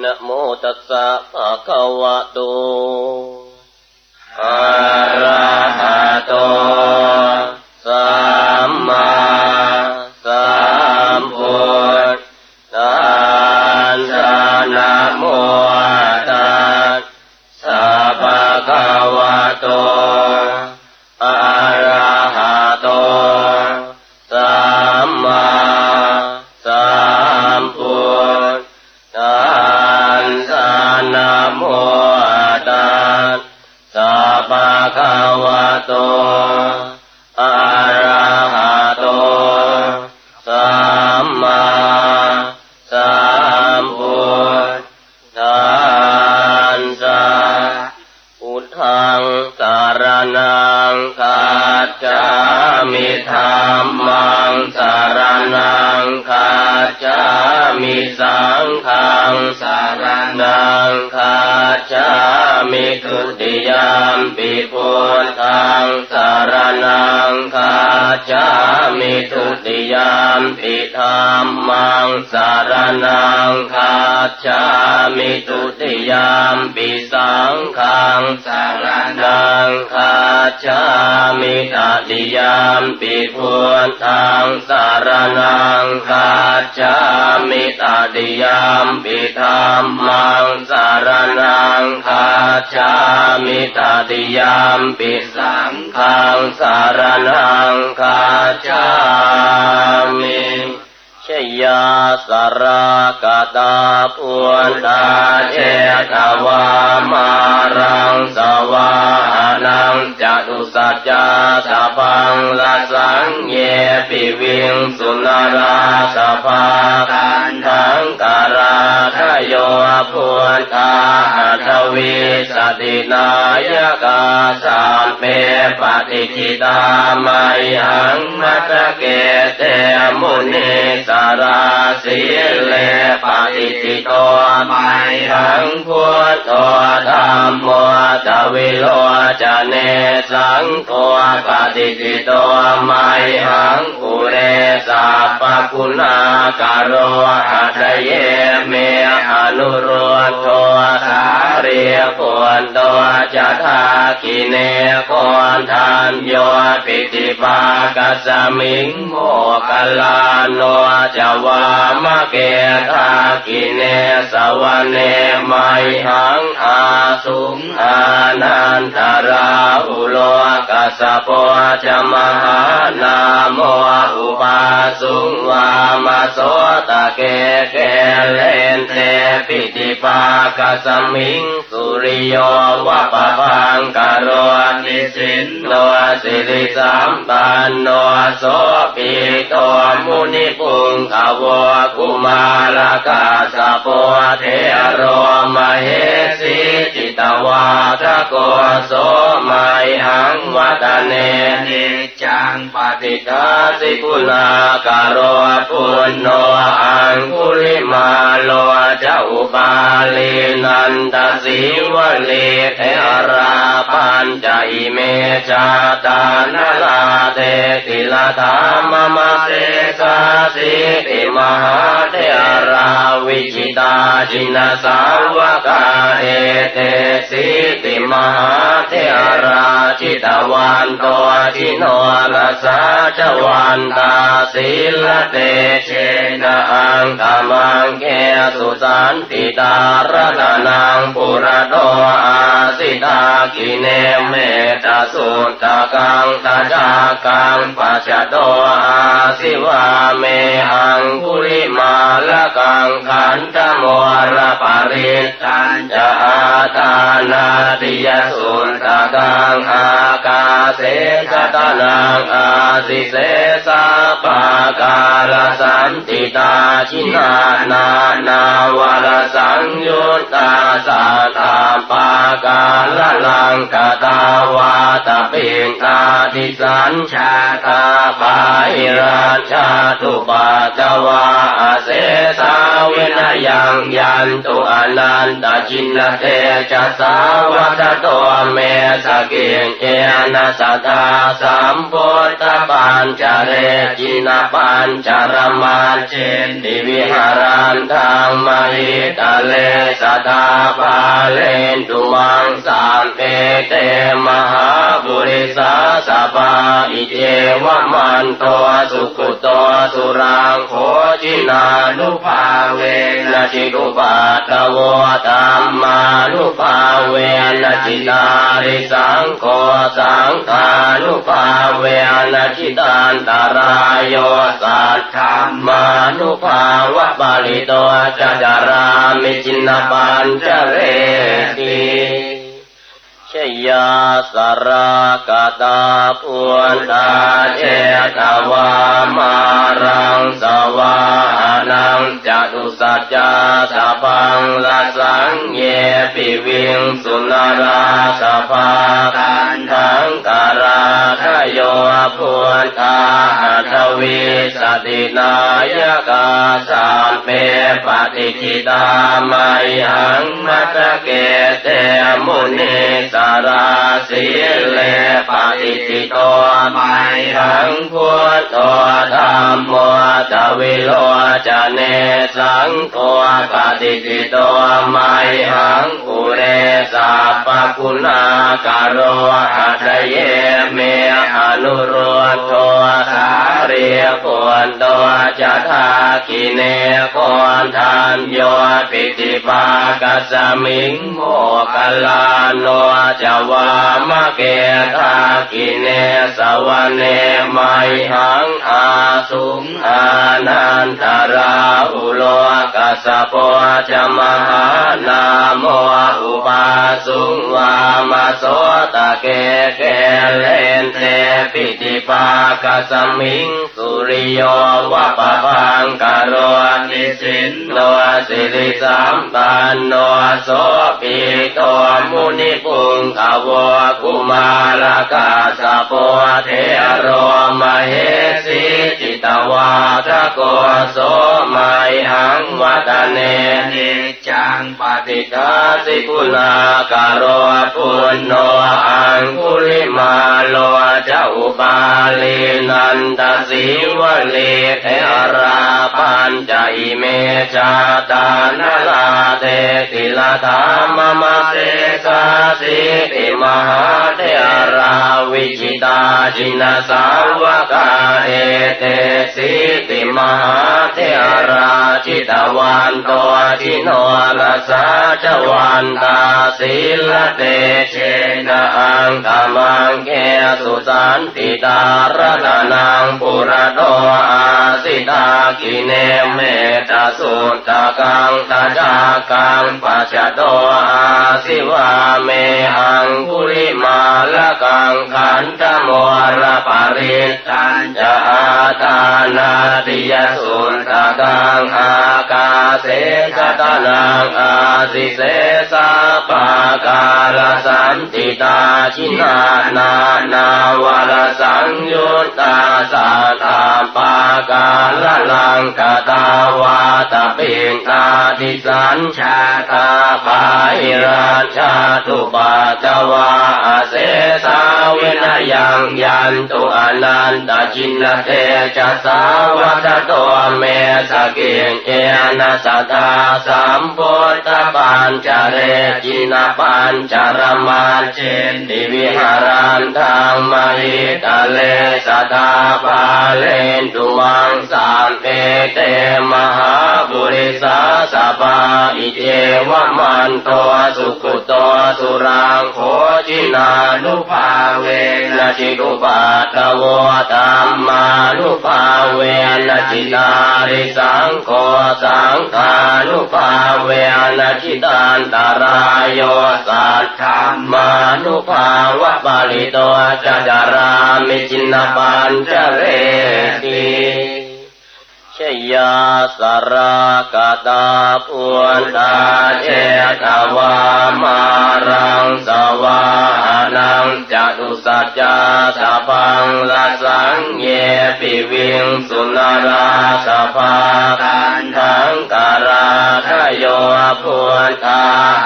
นะโมตัสสะภะคะวะโตอะระหะโตสัมมาสัมพุทธัสสะนะโมตัสสะภะคะวะโตอะระหะโตสัมมาสัมพุทธัสสะนะโมตัสสะภะคะวะโตอะระหะโตสัมมาสัมพุทธัสสะพุทธังสรณังคัจฉามิธัมมังสรณังคัจฉามิสังฆังสรณังคัจฉามิทุติยมปิพุทธังสรณังคัจฉามิทุติยมปิธัมมังสรณังคัจฉามิทุติยมปิสังฆังสรณังคัจฉามิตติยมปิพุทธังสรณังคัจฉามิตติยมปิธัมมังสรณังคัจฉามิตติยมปิสังฆังสรณังคัจฉามิชยาสรากตาพุทธาเจตวามารังสวานังจตุสัจจะสัพพังละสังเยปิวิงสุนราสภาคันทังการาทโยพุทธาทวีสตินายกาสามเปปฏิจิตามัยหังมัตเกเตมุนิสาราสีเลปฏิจิโตมัยหังพุทโธธัมโมจวิโรจเนสังโฆปฏิจิโตมัยหังปุเรสัพพคุณาการโรหัตเยเมอนุโรโทสาเรียโกนโตจะทากิเนโกนทานโยปิติปากัสมิงโมกัลลาโนจวามะเกทากิเนสวเนมัยหังอาสุงอานันตราอุโลกัสสะโพจมหานาโมอุปาสุงวามโสตะเกเกเลนเตปิติปากัสมิงสุริโยวะปะพังกโรนิสินโนสิริสัมปันโนโสปิโตมุนิปุงขวกุมารกาสะโพเทโรมเหสีจิตวาทะโกโสมัยหังวัตเนนิจังปฏิฆาสิกุณาการโรปุณโนอังคุลิมาโลจะอุปาลีนันตสีวลีเทราปัญจอิเมจาตานลาเตติลธามมะเสสาสิติมหาเทราวิจิตาจินสาวกาเอเตสิติมหาเทราจิตวันโตจิโนลสาจวันตาศิลเตเชนะอังธรรมังเกสุสันติตารตนังปุระโตอาสิตากิเนเมตสุตตะกังตาจากังปัจจโตอาสิวาเมหังคุลิมาละกังขันธโมระปาริตัญจอาตานาติยสุตตะกังอากาเสสตานังอาสิเสสะปะกาลสันติตาชินานานาวรสังยุตตาสัตตาปากาลลังกตาวาตปิงตาทิสัญชาตาปาหิราชาตุปาจวาเสสาวินยังยันตุอนันตจินเตจัสสาวัตโตเมสกิงเจนะสัทธาสัมพุทธปัญจเรจินะปัญจรมานเจนติวิหารันทางมหิตะเลเลสัทธาภาเลนตุมังสามเอเตมหาบุริสาสภาอิเทวมันโตสุขุโตสุรังโคจินานุภาเวนะจิตุปัตตโวธัมมานุภาเวนะจิตาริสังโฆสังฆานุภาเวนะจิตันตรายโยสัทธัมมานุภาวะปาลิโตจัจจารามิจินนปัญจเรติชยาสรากตาปุณตาเจตวามารังสวานังจตุสัจจาสัพพังละสังเยปิวิงสุนราสภาตันทังการาทโยปุณตาทวีสตินายกาสามเปปฏิทิตามัยหังมัตเกเตมุนีสาราสีเลปฏิทิโตมัยหังพุทโธธัมโมทวิโลจเนสังโฆปฏิทิโตมัยหังอุเรสัพพคุณากโรอัตเยเมอนุโรโทสาเรียโคนโตจัทาคิเนโคนทานโยปิติปากสมิงโมคลาโนจวามะเกทาคิเนสวเนมัยหังอาสุงอานันตราอุโลกัสสะโพจมหานาโมอุปาสุงวามโสตะเกเกเลนเตปิติปากสมิงสุริโยวะปะพังกโรนิสินโนสิริสัมปันโนโสปิโตมุนิปุงขวกุมารกาสะโพเทโรมเหสีจิตวาทโกโสมัยหังวัตเนนิจังปฏิฆาสิกุณากโรปุณโนอังคุลิมาโลจะอุปาลีนันตสีวลีเทราปัญจอิเมจาตานาลาเตติลธรรมมะเสสาสิติมหาเทราวิจิตาจินสาวกาเอเตสิติมหาเทราจิตวันโตจิโนรัสสะจวันตาศิลเตเชนะอังคมังเกสุสันติตารณนังปุระโตอาสิตากิเนเมตสุตตะกังตาจากังปัจจโตอาสิวาเมหังคุริมาละกังขันธโมระปาริตัญจอาตานาติยสุตตะกังอากาเสสตานังอาสิเสสะปะกาลสันติตาชินานานาวรสังยุตตาสัทธาปากาลลังกตาวาตปิงตาทิสัญชาตาภาอิราชาตุปาตวาเสสาเวนะยังยันตุอนันตจินเตจัสสาวัตโตเมสเกณเอนะสัทธาสัมพุทธปัญจเรจินปัญจรมาเจนติวิหารันทังมหิตาเลสัทธาภาเลนตุมังสามเอเตมหาบุริสาสภาอิเทวมันโตสุขุโตสุรังโคจินานุภาเวนะจิตุปัตตโวธัมมานุภาเวนะจิตาริสังโฆสังฆานุภาเวนะจิตันตรายโยสัทธัมมานุภาวะปาลิโตจัจจารามิจินนปัญจเรติชยาสรากตาปุณตาเจตวามารังสวานังจตุสัจจาสัพพังละสังเยปิวิงสุนราสภาตันทังการาทโยพุทธาท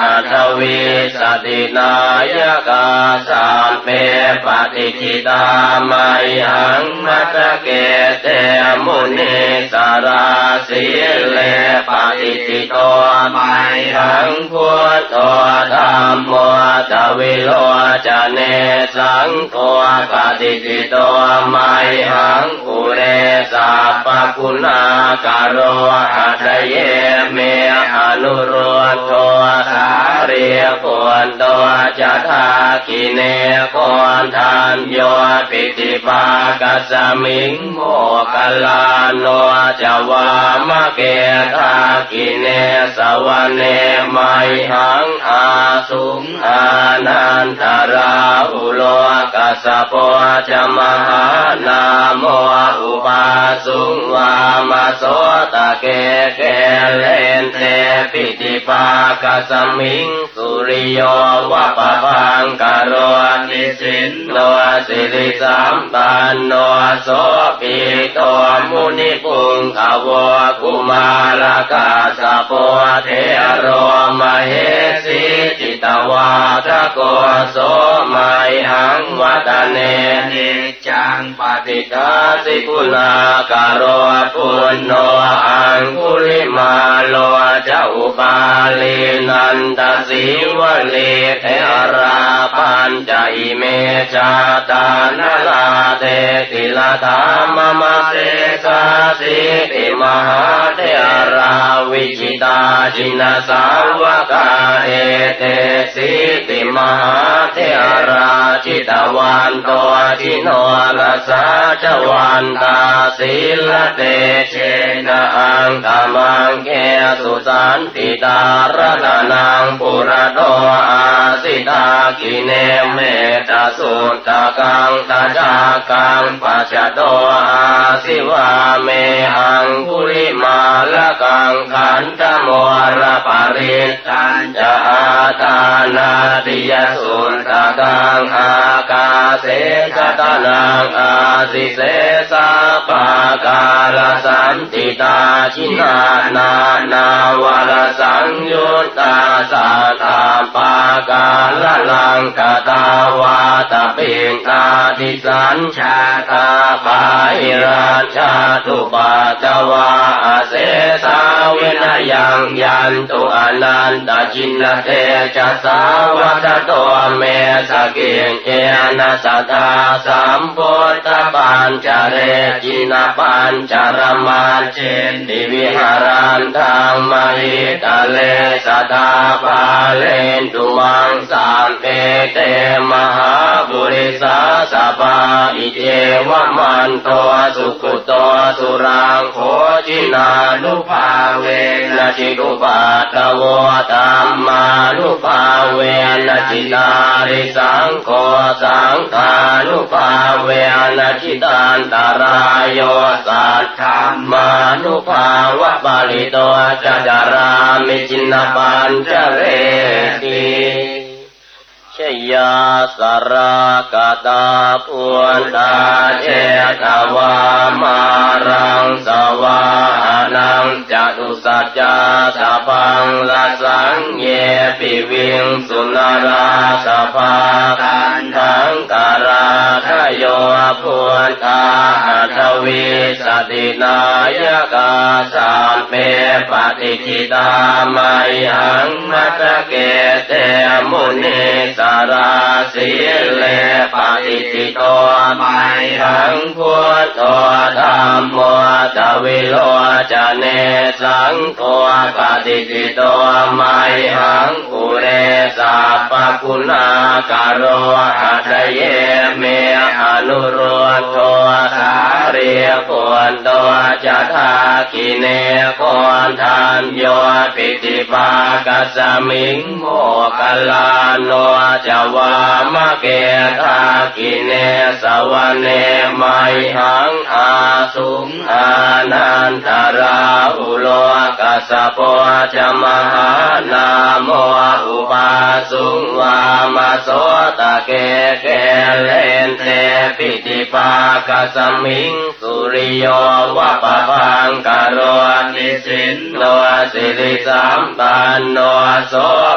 วิสตินายกาสัมเปปฏิทิตามัยหังมัตเกเตมุนิสาราสีเลปฏิทิโตมัยหังพุทโธธัมโมจวิโรจเนสังโฆปฏิทิโตมัยหังอุเรสัพพคุณากโรหัตเยเมอนุโรโทสาเรียโกนโตจะทาคิเนโกนทานโยปิติปากัสมิงโมกัลลาโนจะวามะเกทาคิเนสวะเนมัยหังอาสุงอานันตราอุโลกัสสะโพจะมหานาโมอุปาสุงวามโสตะเกเกเลนเตปิติปากัสมิงสุริโยวะปะพังกโรนิสินโนสิริสัมปันโนโสปิโตมุนิปุงขาวกุมารกาสะโพเทโรมเหสิจิตวาทะโกโสมัยหังวัตเนนิจังปฏิฆาสิกุณากโรปุณโนอังคุลิมาโลจะอุปาลีนันตสีวลีเทราปัญจอิเมจาตานลาเตติลธรรมมเสสาสิติมหาเทราวิจิตาจินสาวกาเอเตสิติมหาเทราจิตวันโตจิโนลสาจวันตาศิลเตเชนะอังกามังเกสุสันติตารตนังปุระโตอาสิตากิเนเมตสุตตะกังตาจากังปัจจโตอาสิวาเมหังคุลิมาละกังขันธโมระปาริตัญจะอาตานาติยสุตตะกังอากาเสจตนังอาสิเสสะปะกาลสันติตาชินานานาวรสังยุตตาสัตตาปากาลลังกตาวาตปิงนาทิสัญชาตาปาหิราชาตุปาตวาเสสาวินยังยันตุอนันตจินเตจะสาวัตโตเมสกิเอนะสัทธาสัมพุทธปัญจเรจินปัญจรมาเจนติวิหารันทางมหิตาเลสตาภาเลนตุมังสามเอเตมหาบุริสาสปาอิเทวมันโตสุขุโตสุรังโคจินานุภาเวนะจิตุปัตตโวตัมมานุภาเวนะจิตาริสังโฆสังฆานุภาเวนะจิตันตรายโยสัทธามานุภาวะปาลิโตจะจารามิจินปัญจเรติชยาสรากตาปุณตาเจตวามารังสวานังจตุสัจจาสพังละสังเยปิวิงสุนราสภาตันทังการาทโยปุณตาทวีสตินายกาสัมเปปฏิทิตามัยหังมัตเกเตมุนิสาราสีเลปฏิทิโตมัยหังพุทโธธัมโมจวิโรจเนสังโฆปฏิทิโตมัยหังอุเรสัพพคุณากโรหัตเยเมอนุโรโทสาเรียโกนโตจะทาคิเนโกนทานโยปิติปากัสมิงโมกัลลาโนจะวามะเกทาคิเนสวะเนมัยหังอาสุงอานันตราอุโลกัสสะโพจะมหานาโมอุปาสุงวามโสตะเกเกเลนเตปิติปากัสมิงสุริโยวะปะพังกโรนิสินโนสิริสัมปันโนโส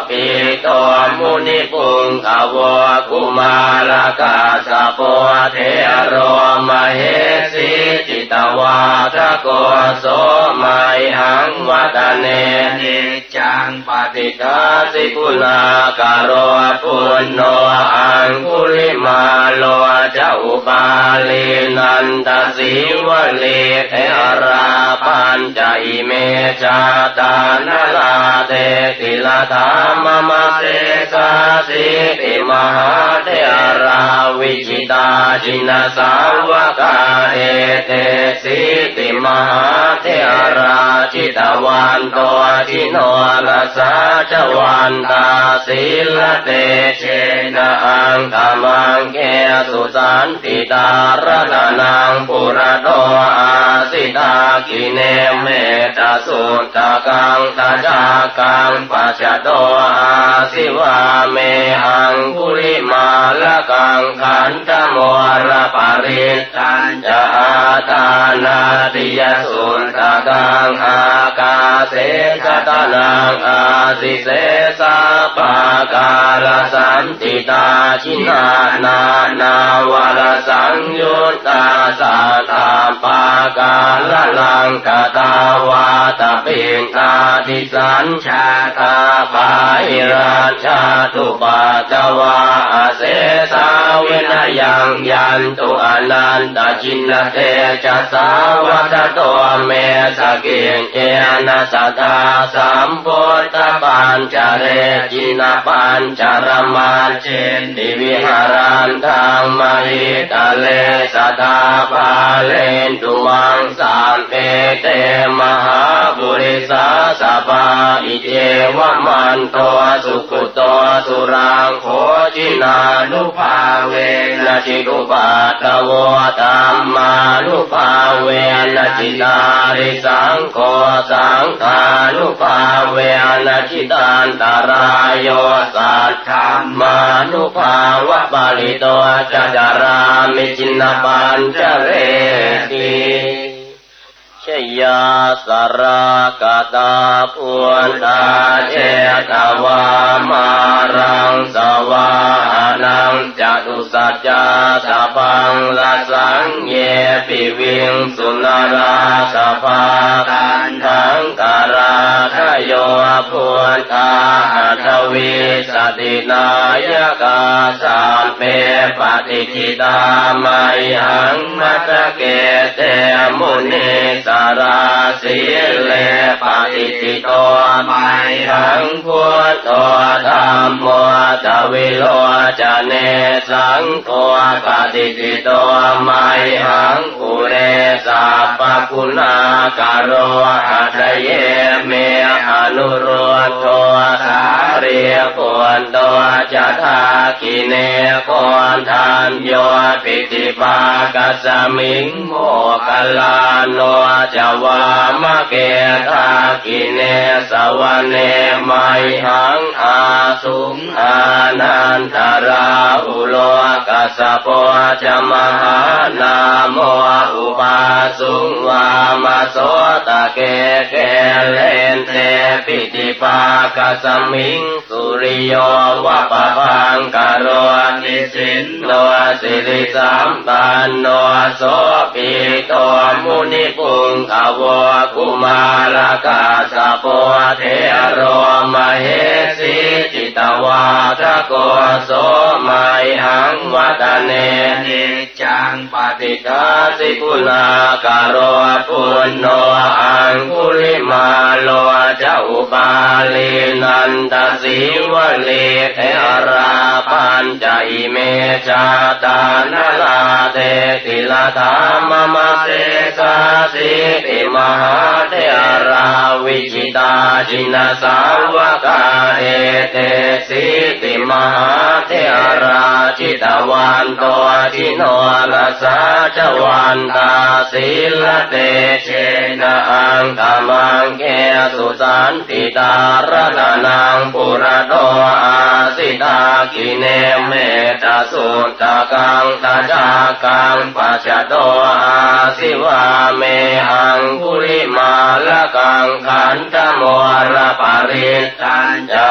ปิโตมุนิปุงขาวกุมารกาสะโพเทโรมเหสีจิตวาทโกโสมัยหังวัตเนนิจังปฏิฆาสิกุณาการโรปุณโนอังคุลิมาโลจะอุปาลีนันตสีวลีเทราปัญจอิเมจาตานลาเตติลธรรมมะเสสาสิติมหาเทราวิจิตาจินสาวกาเอเตสิติมหาเทราจิตวันโตจิโนรัสสะจวันตาศิลเตเชนะอังธรรมังเกสุสันติตารตนังปุระโตอาสิตากิเนเมตสุตตะกังตาจากังปัจจโตอาสิวาเมหังคุลิมาละกังขันธโมระปาริตัญจอาตานาติยสุตตะกังอากาเสสตานังอาสิเสสะปะกาลสันติตาชินานานาวรสังยุตตาสัตตาปากาลลังกตาวาตปิงตาติสัญชาตาปาอิราชาตุปาจวาเสสาวินยังยันตุอนันตจินเตจัสสาวัตโตเมสกิงเอนะสัทธาสัมพุทธปัญจเรจินปัญจรมาเจนติวิหารันทังมหิตาเลสัทธาภาเลนตุมังสามเปเตมหาบุริสาสปาอิเทวมันโตสุขุโตสุรังโคจินานุภาเวนะจิตุปัตตโวธัมมานุภาเวนะจิตาริสังโฆสังฆานุภาเวนะจิตันตรายโยสัทธัมมานุภาวะปาลิโตจัจารามิจินปัญจเรติชยาสรากตาปุณตาเจตวามารังสวานังจตุสัจจาสพังละสังเยปิวิงสุนราสภาตันทังการาทโยปุณตาหัตวิสตินายกาสามเปปฏิจิตามัยหังมัตเกเตมุนิสาราสีเลปฏิจิโตมัยหังพุทโธธรรมโมจวิโลจเนสังโฆปฏิจิโตมัยหังอุเรสัพพคุณาการโรหัตเยเมอนุโรโทสาเรียโคนโตจะทากิเนโคนทานโยปิติปากัสสมิงโมกัลลาโนจะวามะเกทากิเนสวะเนมัยหังอาสุงอานันตราอุโลกัสสะโพจะมหานาโมอุปาสุงวามโสตะเกเกเลนเตปิติปากัสสมิงสุริโยวะปะพังกโรนิสินโนสิริสัมปันโนโสปิโตมุนิปุงขาวกุมารกาสะโพเทโรมเหสีจิตวาทโกโสมัยหังวัตเนนิจังปฏิฆาสิกุณาการโรปุณโนอังคุลิมาโลจะอุปาลีนันตสีวลีเทราปัญจอิเมจาตานลาเตติลธรรมมะเสสาสิติมหาเทราวิจิตาจินสาวกาเอเตสิติมหาเทราจิตวันโตจิโนรัสสะจวันตาศิลเตเชนะอังธรรมังเกสุสันติตารตนังปุระโตอาสิตากิเนเมตสุตตะกังตาจากังปัจจโตอาสิวาเมหังคุลิมาละกังขันธโมระปาริตัญจอา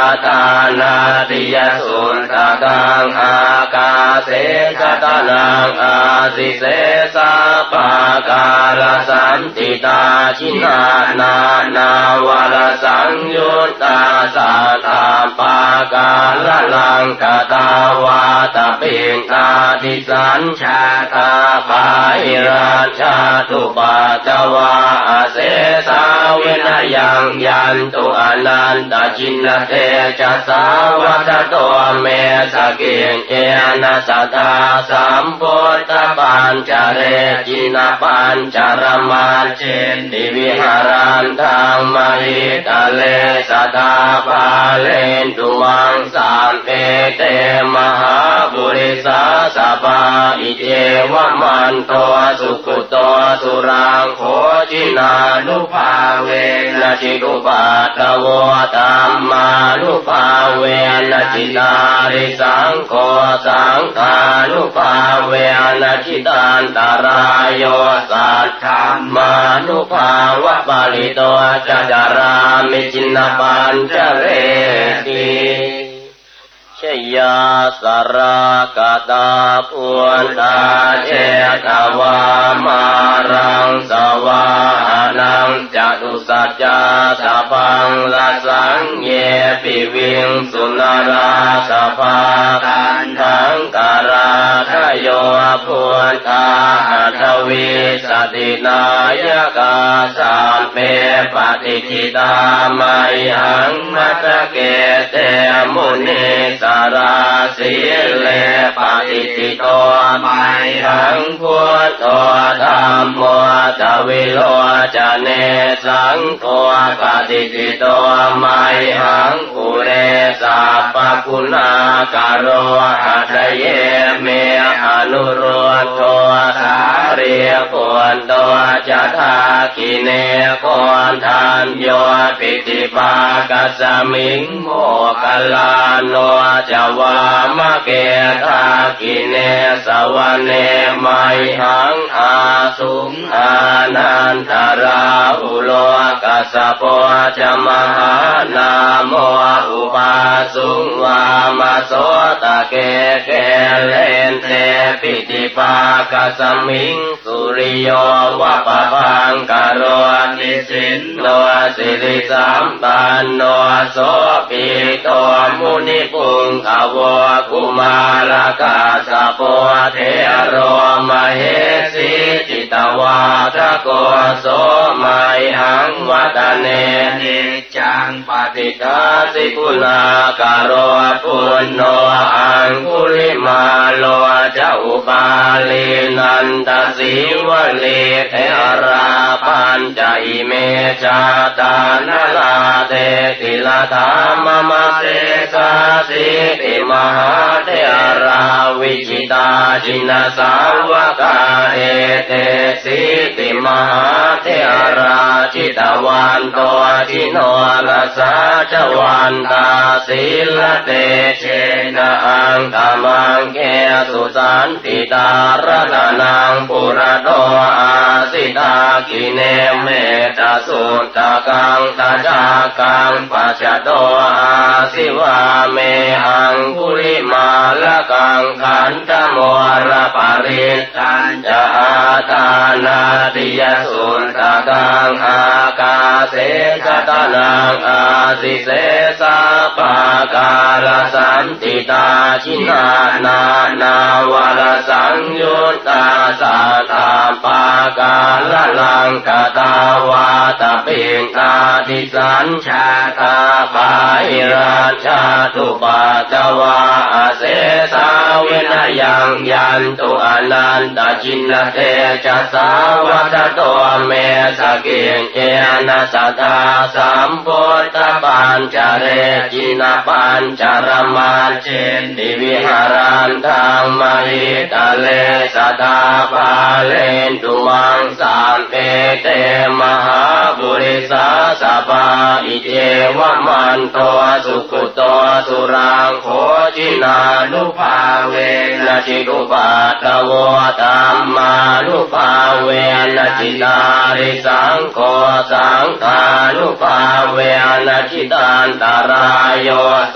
ตานาติยสุนทากังอากาเสจตานังอาสิเสสะปะกาลสันติตาชินานานาวรสังยุตตาสัทธาปากาลลังกตาวาตปิณนาทิสัญชาตาภาหิราชาตุปาจวาเสสาวินยังยันตุอนันตจินเตจะสาวัตโตเมสกิงเอนะสัทธาสัมพุทธปัญจเรจินปัญจรมาเชนติวิหารันทังมหิตาเลสัทธาภาเลนตุมังสามเอเตมหาบุริสาสปาอิเทวมันโตสุขุโตสุรังโคจินานุภาเวนะจิตุปัตตโวธัมมานุภาเวนะจิตาริสังโฆสังฆานุภาเวนะจิตันตรายโยสัทธัมมานุภาวะปาลิโตจะจารามิจินปัญจเรติชยาสรากตาพุนตาเจตวามารังสวานังจตุสัจจาสะพังละสังเยปิวิงสุนราสภาคันทังการาทโยพุนตาทวีสตินายกาสามเปปฏิจิตามัยหังมัตเกเตมุนีสาราสีเลปฏิติโตไมหังพุทโธธัมโมทวิโลจเนสังโฆปฏิติโตไมหังอุเรสัพพคุณากโรหัตเยเมอนุโรโทสาเรียโคนโตจะทากิเนโคนทานโยปิติปากัสมิงโมกัลลาโนจะวามะเกทากิเนสวะเนมัยหังอาสุงอานันตราอุโลกัสสะโพจะมหานาโมอุปาสุงวามโสตะเกเกเลนเตปิติปากัสมิงสุริโยวะปะพังกโรนิสินโนสิริสัมปันโนโสปิโตมุนิปุงขวกุมารกาสะโพเทโรมเหสีจิตวาทโกโสมัยหังวัตเนนิจังปฏิทาสิกุณากโรปุณโนอังคุลิมาโลจะอุปาลีนันตสีวลีเทราปัญจอิเมจาตานลาเตติลธามมะเสสาสิติมหาเทราวิจิตาจินสาวกาเอเตสิติมหาเทราจิตวันโตจิโนลสาจวันตาศิลเตเชนะอังกามังเกสุสันติตารตนังปุระโตอาสิตากิเนเมตสุตตะกังตาจากังปัจจโตอาสิวาเมหังคุลิมาละกังขันธโมระปาริตัญจะอาตานาติยสุนทากังอากาเสจตานังอาสิเสสะปากาลสันติตาชินานานาวรสังยุตตาสัทธาปากาลลังกตาวาตปิณนาทิสัญชาตาภาหิราชาตุปาจวาเสสาวินยังยันตุอนันตจินเตจะสาวัตโตเมสกิงเอนะสัทธาสัมพุทธปัญจเรจินปัญจรมาเชนติวิหารันทังมหิตาเลสัทธาภาเลนตุมังสามเอเตมหาบุริสาสปาอิเทวมันโตสุขุโตสุรังโคจินานุภาเวนะจิตุปัตตโวธัมมานุภาเวนะจิตาริสังโฆสังฆานุภาเวนะจิตันตรายโย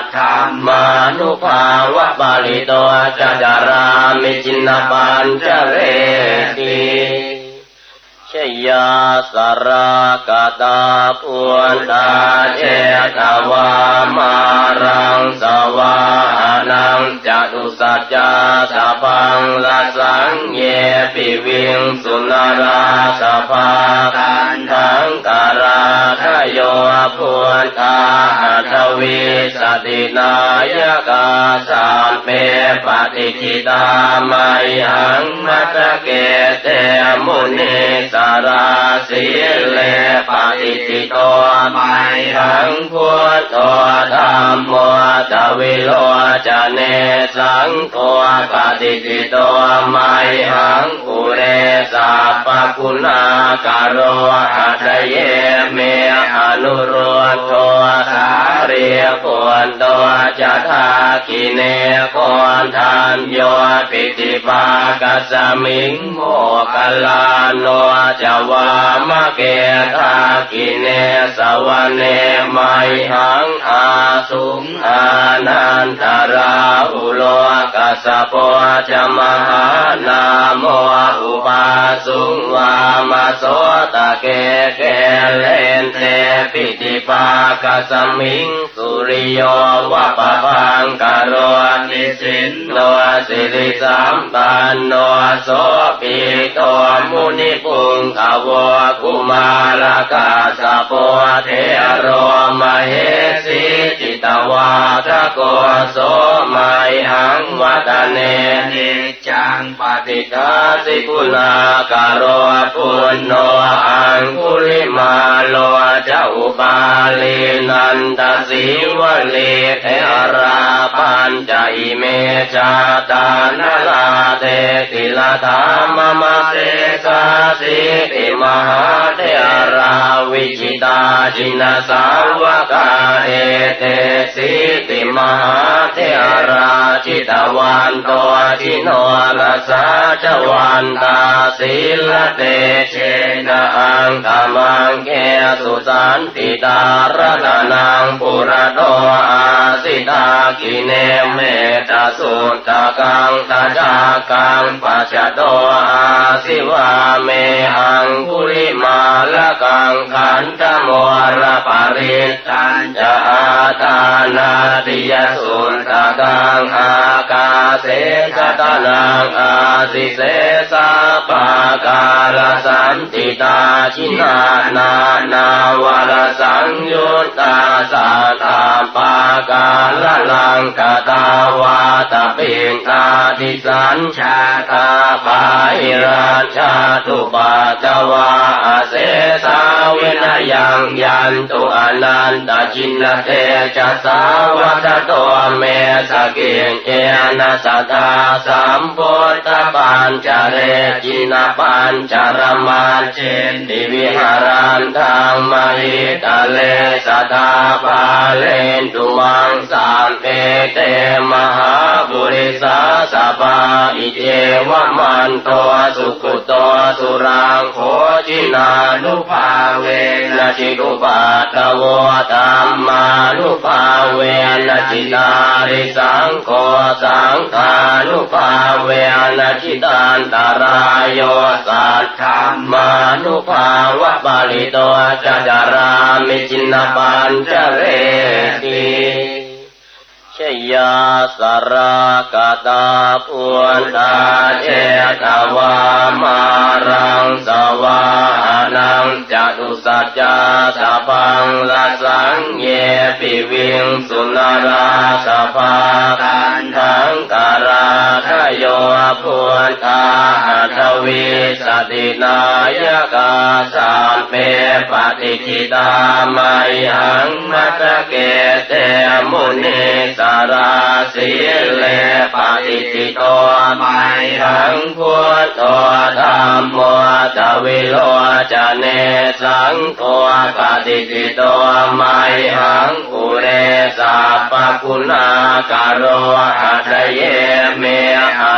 ธรรมานุภาวะบาลิโตจะจารามิจินนาปัญจเรติชยาสรากตาปุณตาเจตวามารังสวานังจตุสัจจาสัพพังละสังเยปิวิงสุนราสัพพาตันทังการาทโยพุทธาอัตวิสตินายกาสัมเปปฏิจิตามัยหังมัตเกเตมุนิสาราสีเลปฏิจิโตมัยหังพุทโธธรรมโมตวิโลจเนสังโฆปฏิจิโตมัยหังปุเรสัพพคุณากโรอัตเยเมอนุโรโทสาเรียโกนโตจะทาคิเนโกนทานโยปิติปากัสสมิงโมกัลลาโนจะวามะเกทาคิเนสวเนมัยหังอาสุงอานันตราอุโลกัสสะโพจะมหานาโมอุปาสุงวามโสตะเกเกเลนเตปิติปากัสสมิงสุริโยวะปะพังกโรนิสินโนสิริสัมปันโนโสปิโตมุนิปุงขวกุมารกาสะโพเทโรมเหสีจิตวาทะโกโสมัยหังวัตเนนิจังปฏิฆาสิกุณากโรปุณโนอังคุลิมาโลจะอุปาลีนันตสีวลีเทราปัญจอิเมจาตานาลาเตติลธรรมมะเสสาสิติมหาเทราวิจิตาจินสาวกาเอเตสิติมหาเทราจิตวันโตจิโนรัสสะจวันตาศิลเตเชนะอังธรรมังเกสุสันติตารตนังปุระโตอาสิตากิเนเมตสุตตะกังตาจากังปัจจโตอาสิวาเมหังคุลิมาละกังขันธโมระปาริตัญจอาตานาติยสุตตะกังอากาเสสตะนังอาสิเสสะปากาลสันติตาชินานานาวรสังยุตตาสัตตาปากาลลังกตาวาตปินตาทิสัญชาตาปาหิราชาตุปาจวาเสสาวินยังยันตุอนันตจินเตจะสาวัตโตเมสกิเอนะสัตตาสัมพุทธปัญจเรจินปัญจรมาเชนติวิหารันทางมหิตาเลสตาปาเลนตุมังสามเอเตมหาบุริสาสปาอิเจวะมันโตสุขุโตสุรังโคจินานุภาเวนะจิตุปัตตโวธัมมานุภาเวนะจิตาริสังโฆสังฆานุภาเวนะจิตันตรายโยสัทธรรมานุภาวะบาลิโตจะจารามิจินนาปัญจเรติชยาสรากตาปุณตาเจตวามารังสวานังจตุสัจจาสัพพังละสังเยปิวิงสุนราสัพพาตันทังการาทโยพุทธาอัตวิสตินายกาสัมเปปฏิจิตามัยหังมัตเกเตมุนิสาราสีเลปฏิจิโตมัยหังพุทโธธรรมโมตวิโลจเนสังโฆปฏิจิโตมัยหังปุเรสัพพคุณากโรอัตเยเมอนุโร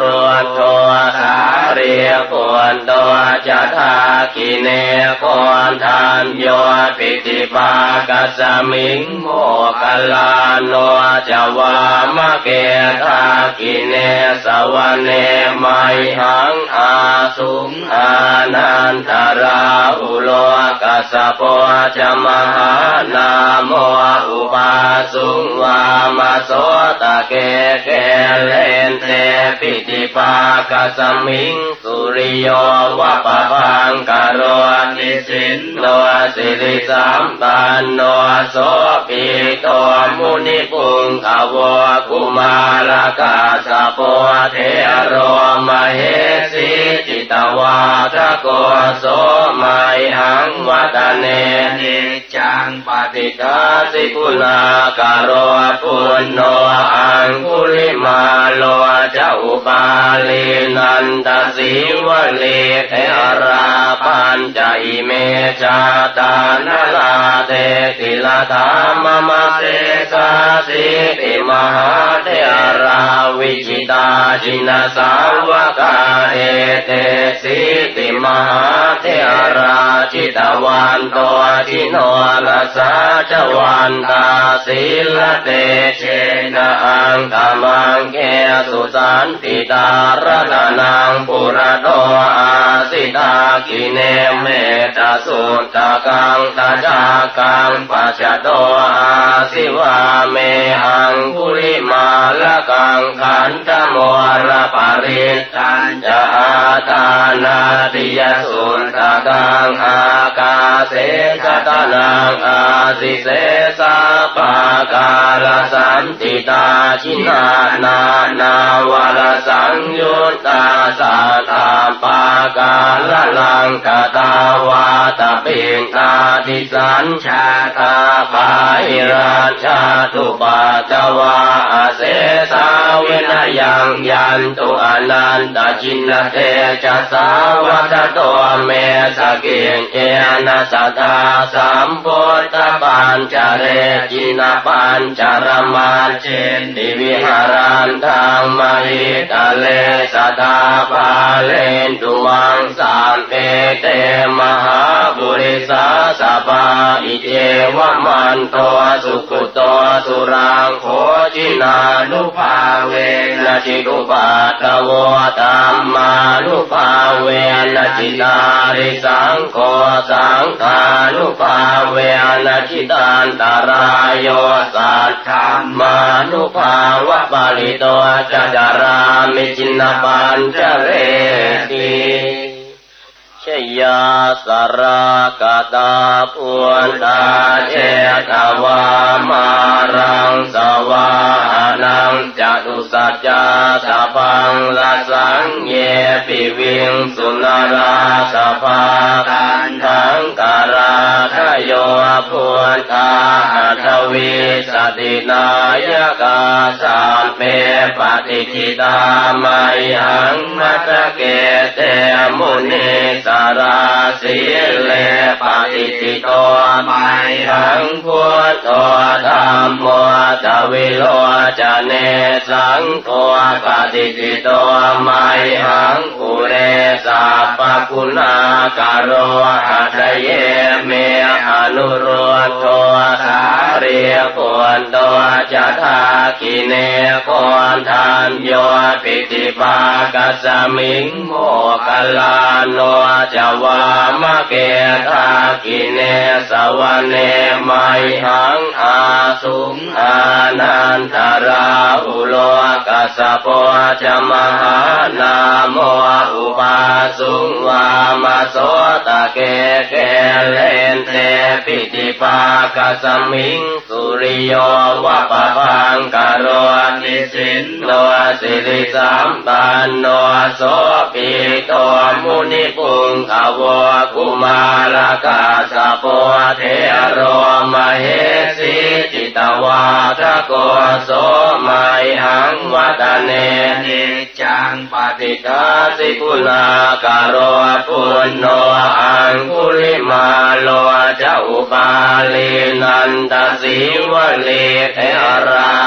วจโทสาเรียกวนตัวจะทากิเนกวนทานโยปิติปากัสมิงโมกัลลาโนจะวามะเกทากิเนสวเนมัยหังอาสุงอานันตราอุโลกัสสโปจะมหานาโมอุปาสุงวามาโสตะเกเกเลนเตปิติปากัสมิงสุริโยวะปะพังกโรนิสินโนสิริสัมปันโนโสปิโตมุนิปุงขวกุมารกาสโปเทโรมเหสิจิตวาทโกโสมัยหังวัตเนนิจังปฏิฆาสิกุณากโรปุณโนอังคุลิมาโลจะอุปาลีนันตสีวลีเทราปัญจอิเมจาตานลาเทติลธรรมมเสสาสิติมหาเทราวิจิตาจินสาวกาเอเตสิติมหาเทราจิตวันโตจิโนรสาจวันตาศิลเตเชนะอังคามังเกสุสันติตารณนังปุระโตอาสิตากิเนเมตสุตตะกังตาจากังปัจจโตอาสิวาเมหังคุลิมาละกังขันธโมระปาริตัญจะอาตานาติยสุตตะกังอากาเสกตานังอาสิเสสะปะกาลสันติตาชินานานาวรสังยุตตาสัตตาปากาลลังกตาวาตปิงตาติสัญชาตาภาอิราชาตุปาจวาเสสาวินยังยันตุอนันตจินเตจัสสาวัตโตเมสกิงเอนะสัตตาสัมพุทธปัญจเรจินปัญจรมาเจนติวิหารันทังมหิตาเลสตาภาเลนตุวังสามเปเตมหาบุริสาสปาอิเทวมันโตสุขุโตสุรังโคจินานุภาเวนะจิตุปัตตโวตัมมานุภาเวนะจิตาริสังโฆสังฆานุภาเวนะจิตันตรายโยสัทธามานุภาวะปาลิโตจะจารามิจินปัญจเรติชยาสรากตาปุณตาเจตวามารังสวานังจตุสัจจาสพังละสังเยปิวิงสุนราสภาตันทังการาทโยพุทธาทวีสตินายกาสามเปปฏิทิตามัยหังมัตเกเตมุนิสาราสีเลปฏิทิโตมัยหังพุทโธธรรมโมตวิโลจเนสังโฆปฏิทิโตมัยหังกุเรสัพพคุณากโรหัตเยเมอนุโรโทสาเรียกวนตัวจะทากิเนกวนทานโยปิติปากัสมิงโมกัลลาโนจะวามะเกทากิเนสวเนมัยหังอาสุงอานันตราอุโลกัสสโปจะมหานาโมอุปาสุงวามาโสตะเกเกเลนเตปิติปากัสมิงสุริโยวะปะพังกโรนิสินโนสิริสัมปันโนโสปิโตมุนิปุงขวกุมารกาสโปเทโรมเหสิจิตวาทโกโสมัยหังวัตเนนิจังปฏิฆาสิกุณากโรปุณโนอังคุลิมาโลจะอุปาลีนันตสีวลีเทราปั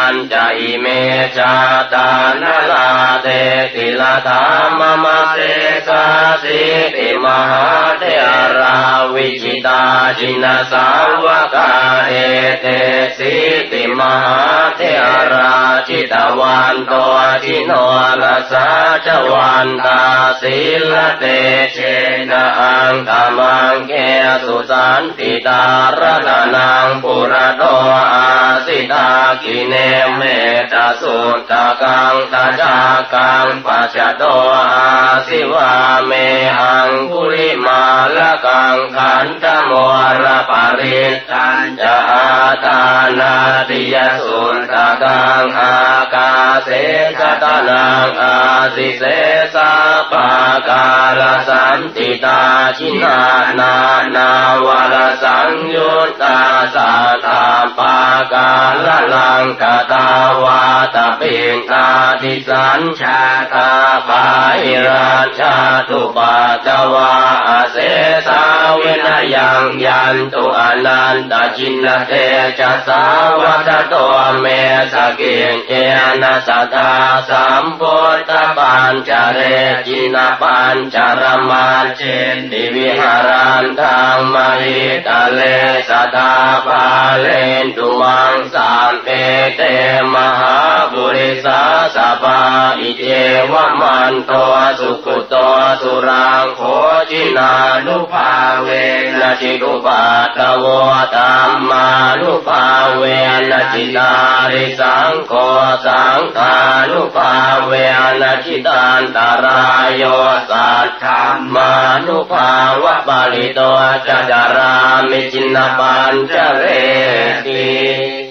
ญจอิเมจาตานาลาเตติลธรรมมะเสสาสิติมหาเถราวิจิตาจินสาวกาเอเตสิติมหาเถราจิตวันโตจิโนรัสสะจวันตาศิลเตเชนะอังธรรมังเกสุสันติตารณนังปุระโตอาสิตากิเนเมตสุตตะกังตจากังปัจจโตอาสิวาเมหังคุลิมาละกังขันธโมระปาริตัญจอาตานาติยสุตตะกังอากาเสจตนังอาสิเสสะปะกาลสันติตาชินานานาวรสังยุตตาสัทธาปากาลลังกตาวาตปิงตาทิสัญชาตาปาหิราชาตุปาจวาเสสาเวนยังยันตุอนันตจินเตจะสาวัตโตเมสกิงเอนะสัทธาสัมพุทธปัญจเรจินปัญจรมาเจติวิหารันทังมหิตาเลสตาภาเลนตุมังสามเอเตมหาบุริสาสปาอิเทวมันโตสุขุโตสุรังโคจินานุภาเวนะจิตุปาตโวตัมมานุภาเวนะจิตาริสังโฆสังฆานุภาเวนะจิตันตรายโยสัทธามานุภาวะปาลิโตจจารามิจินปัญจเรติ